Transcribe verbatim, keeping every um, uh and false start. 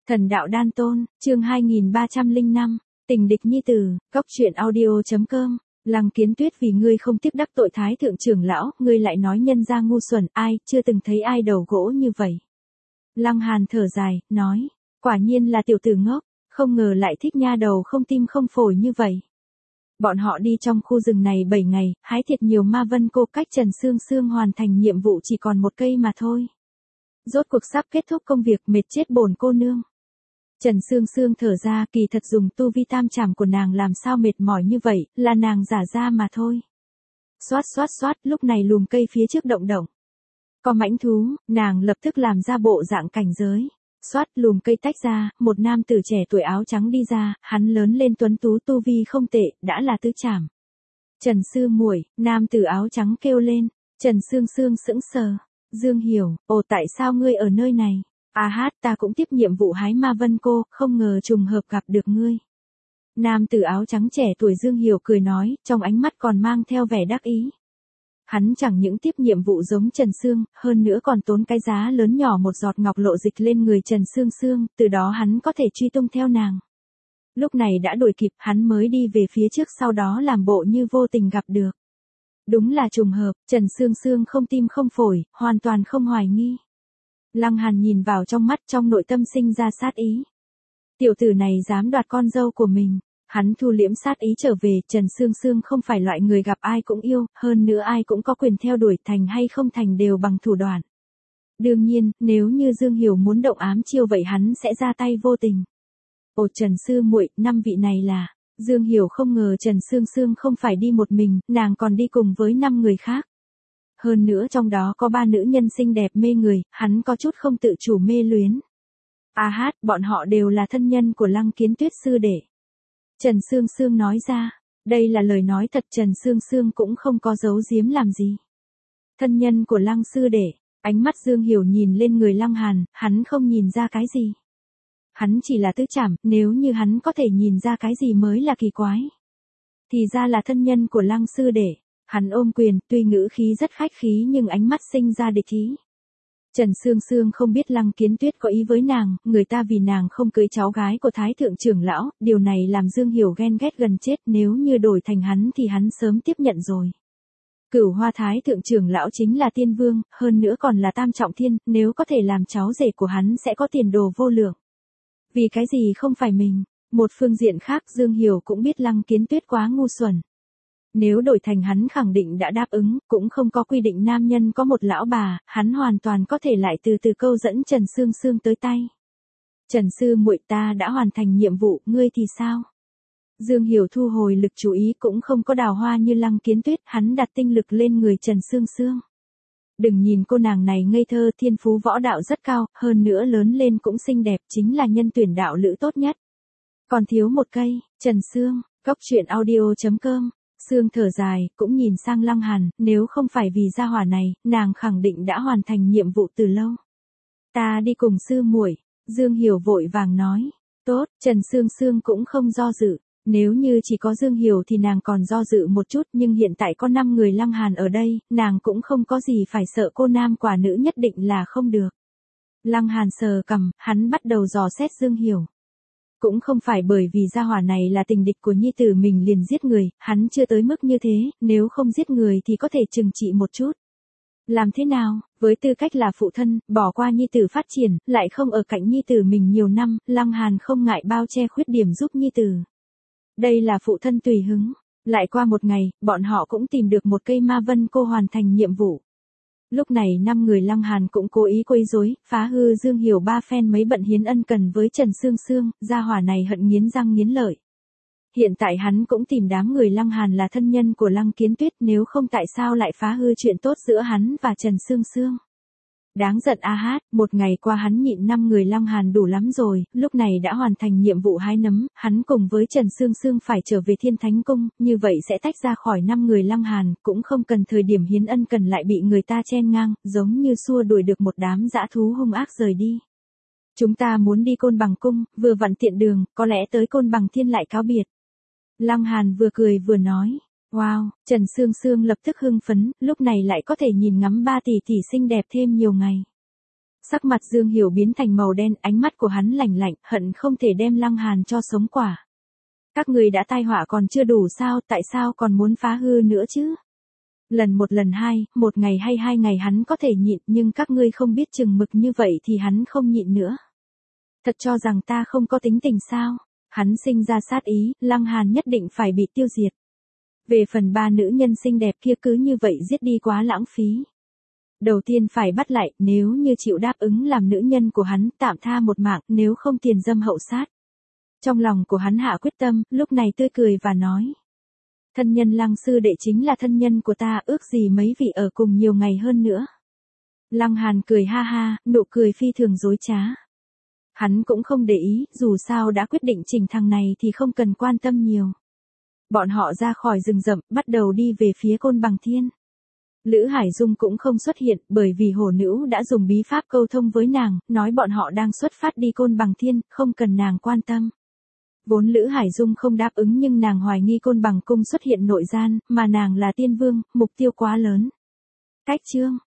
Thần đạo đan tôn, chương hai nghìn ba trăm lẻ năm, tình địch nhi tử, cóc truyện audio.com, Lăng Kiến Tuyết vì ngươi không tiếc đắc tội thái thượng trưởng lão, ngươi lại nói nhân gia ngu xuẩn, ai, chưa từng thấy ai đầu gỗ như vậy. Lăng Hàn thở dài, nói, quả nhiên là tiểu tử ngốc, không ngờ lại thích nha đầu không tim không phổi như vậy. Bọn họ đi trong khu rừng này bảy ngày, hái thiệt nhiều ma vân cô, cách Trần Sương Sương hoàn thành nhiệm vụ chỉ còn một cây mà thôi. Rốt cuộc sắp kết thúc công việc, mệt chết bổn cô nương. Trần Sương Sương thở ra, kỳ thật dùng tu vi tam trảm của nàng làm sao mệt mỏi như vậy, là nàng giả ra mà thôi. Xoát xoát xoát, lúc này lùm cây phía trước động động. Có mãnh thú, nàng lập tức làm ra bộ dạng cảnh giới. Xoát, lùm cây tách ra, một nam tử trẻ tuổi áo trắng đi ra, hắn lớn lên tuấn tú tu vi không tệ, đã là tứ trảm. Trần sư muội, nam tử áo trắng kêu lên. Trần Sương Sương sững sờ. Dương Hiểu, ồ tại sao ngươi ở nơi này? À hát, ta cũng tiếp nhiệm vụ hái ma vân cô, không ngờ trùng hợp gặp được ngươi. Nam tử áo trắng trẻ tuổi Dương Hiểu cười nói, trong ánh mắt còn mang theo vẻ đắc ý. Hắn chẳng những tiếp nhiệm vụ giống Trần Sương, hơn nữa còn tốn cái giá lớn nhỏ một giọt ngọc lộ dịch lên người Trần Sương Sương, từ đó hắn có thể truy tung theo nàng. Lúc này đã đuổi kịp, hắn mới đi về phía trước, sau đó làm bộ như vô tình gặp được. Đúng là trùng hợp, Trần Sương Sương không tim không phổi, hoàn toàn không hoài nghi. Lăng Hàn nhìn vào trong mắt, trong nội tâm sinh ra sát ý. Tiểu tử này dám đoạt con dâu của mình. Hắn thu liễm sát ý trở về, Trần Sương Sương không phải loại người gặp ai cũng yêu, hơn nữa ai cũng có quyền theo đuổi, thành hay không thành đều bằng thủ đoạn. Đương nhiên, nếu như Dương Hiểu muốn động ám chiêu vậy hắn sẽ ra tay vô tình. Ồ Trần sư muội, năm vị này là... Dương Hiểu không ngờ Trần Sương Sương không phải đi một mình, nàng còn đi cùng với năm người khác. Hơn nữa trong đó có ba nữ nhân xinh đẹp mê người, hắn có chút không tự chủ mê luyến. À hát, bọn họ đều là thân nhân của Lăng Kiến Tuyết sư đệ. Trần Sương Sương nói ra, đây là lời nói thật, Trần Sương Sương cũng không có giấu giếm làm gì. Thân nhân của Lăng sư đệ, ánh mắt Dương Hiểu nhìn lên người Lăng Hàn, hắn không nhìn ra cái gì. Hắn chỉ là tứ trảm, nếu như hắn có thể nhìn ra cái gì mới là kỳ quái. Thì ra là thân nhân của Lăng sư đệ, hắn ôm quyền, tuy ngữ khí rất khách khí nhưng ánh mắt sinh ra địch ý. Trần Sương Sương không biết Lăng Kiến Tuyết có ý với nàng, người ta vì nàng không cưới cháu gái của Thái thượng trưởng lão, điều này làm Dương Hiểu ghen ghét gần chết, nếu như đổi thành hắn thì hắn sớm tiếp nhận rồi. Cửu Hoa Thái thượng trưởng lão chính là tiên vương, hơn nữa còn là tam trọng thiên, nếu có thể làm cháu rể của hắn sẽ có tiền đồ vô lượng. Vì cái gì không phải mình? Một phương diện khác Dương Hiểu cũng biết Lăng Kiến Tuyết quá ngu xuẩn. Nếu đổi thành hắn khẳng định đã đáp ứng, cũng không có quy định nam nhân có một lão bà, hắn hoàn toàn có thể lại từ từ câu dẫn Trần Sương Sương tới tay. Trần sư muội, ta đã hoàn thành nhiệm vụ, ngươi thì sao? Dương Hiểu thu hồi lực chú ý, cũng không có đào hoa như Lăng Kiến Tuyết, hắn đặt tinh lực lên người Trần Sương Sương. Đừng nhìn cô nàng này ngây thơ, thiên phú võ đạo rất cao, hơn nữa lớn lên cũng xinh đẹp, chính là nhân tuyển đạo lữ tốt nhất. Còn thiếu một cây. Trần Sương, cóc truyện audio.com. Sương thở dài, cũng nhìn sang Lăng Hàn, nếu không phải vì gia hỏa này, nàng khẳng định đã hoàn thành nhiệm vụ từ lâu. Ta đi cùng sư muội. Dương Hiểu vội vàng nói. Tốt, Trần Sương Sương cũng không do dự. Nếu như chỉ có Dương Hiểu thì nàng còn do dự một chút, nhưng hiện tại có năm người Lăng Hàn ở đây, nàng cũng không có gì phải sợ, cô nam quả nữ nhất định là không được. Lăng Hàn sờ cằm, hắn bắt đầu dò xét Dương Hiểu. Cũng không phải bởi vì gia hỏa này là tình địch của nhi tử mình liền giết người, hắn chưa tới mức như thế, nếu không giết người thì có thể trừng trị một chút. Làm thế nào, với tư cách là phụ thân, bỏ qua nhi tử phát triển, lại không ở cạnh nhi tử mình nhiều năm, Lăng Hàn không ngại bao che khuyết điểm giúp nhi tử. Đây là phụ thân tùy hứng. Lại qua một ngày, bọn họ cũng tìm được một cây ma vân cô hoàn thành nhiệm vụ. Lúc này năm người Lăng Hàn cũng cố ý quấy rối, phá hư Dương Hiểu ba phen mấy bận hiến ân cần với Trần Sương Sương, gia hỏa này hận nghiến răng nghiến lợi. Hiện tại hắn cũng tìm đám người Lăng Hàn là thân nhân của Lăng Kiến Tuyết, nếu không tại sao lại phá hư chuyện tốt giữa hắn và Trần Sương Sương. Đáng giận a hát, một ngày qua hắn nhịn năm người Lăng Hàn đủ lắm rồi, lúc này đã hoàn thành nhiệm vụ hái nấm, hắn cùng với Trần Sương Sương phải trở về Thiên Thánh Cung, như vậy sẽ tách ra khỏi năm người Lăng Hàn, cũng không cần thời điểm hiến ân cần lại bị người ta chen ngang, giống như xua đuổi được một đám dã thú hung ác rời đi. Chúng ta muốn đi Côn Bằng Cung, vừa vặn tiện đường, có lẽ tới Côn Bằng Thiên lại cáo biệt. Lăng Hàn vừa cười vừa nói. Wow, Trần Sương Sương lập tức hưng phấn, lúc này lại có thể nhìn ngắm ba tỷ tỷ xinh đẹp thêm nhiều ngày. Sắc mặt Dương Hiểu biến thành màu đen, ánh mắt của hắn lạnh lạnh, hận không thể đem Lăng Hàn cho sống quả. Các người đã tai họa còn chưa đủ sao, tại sao còn muốn phá hư nữa chứ? Lần một lần hai, một ngày hay hai ngày hắn có thể nhịn, nhưng các ngươi không biết chừng mực như vậy thì hắn không nhịn nữa. Thật cho rằng ta không có tính tình sao? Hắn sinh ra sát ý, Lăng Hàn nhất định phải bị tiêu diệt. Về phần ba nữ nhân xinh đẹp kia cứ như vậy giết đi quá lãng phí. Đầu tiên phải bắt lại, nếu như chịu đáp ứng làm nữ nhân của hắn, tạm tha một mạng, nếu không tiền dâm hậu sát. Trong lòng của hắn hạ quyết tâm, lúc này tươi cười và nói. Thân nhân Lăng sư đệ chính là thân nhân của ta, ước gì mấy vị ở cùng nhiều ngày hơn nữa. Lăng Hàn cười ha ha, nụ cười phi thường dối trá. Hắn cũng không để ý, dù sao đã quyết định chỉnh thằng này thì không cần quan tâm nhiều. Bọn họ ra khỏi rừng rậm, bắt đầu đi về phía Côn Bằng Thiên. Lữ Hải Dung cũng không xuất hiện, bởi vì hổ nữ đã dùng bí pháp câu thông với nàng, nói bọn họ đang xuất phát đi Côn Bằng Thiên, không cần nàng quan tâm. Vốn Lữ Hải Dung không đáp ứng nhưng nàng hoài nghi Côn Bằng cung xuất hiện nội gian, mà nàng là tiên vương, mục tiêu quá lớn. Cách chương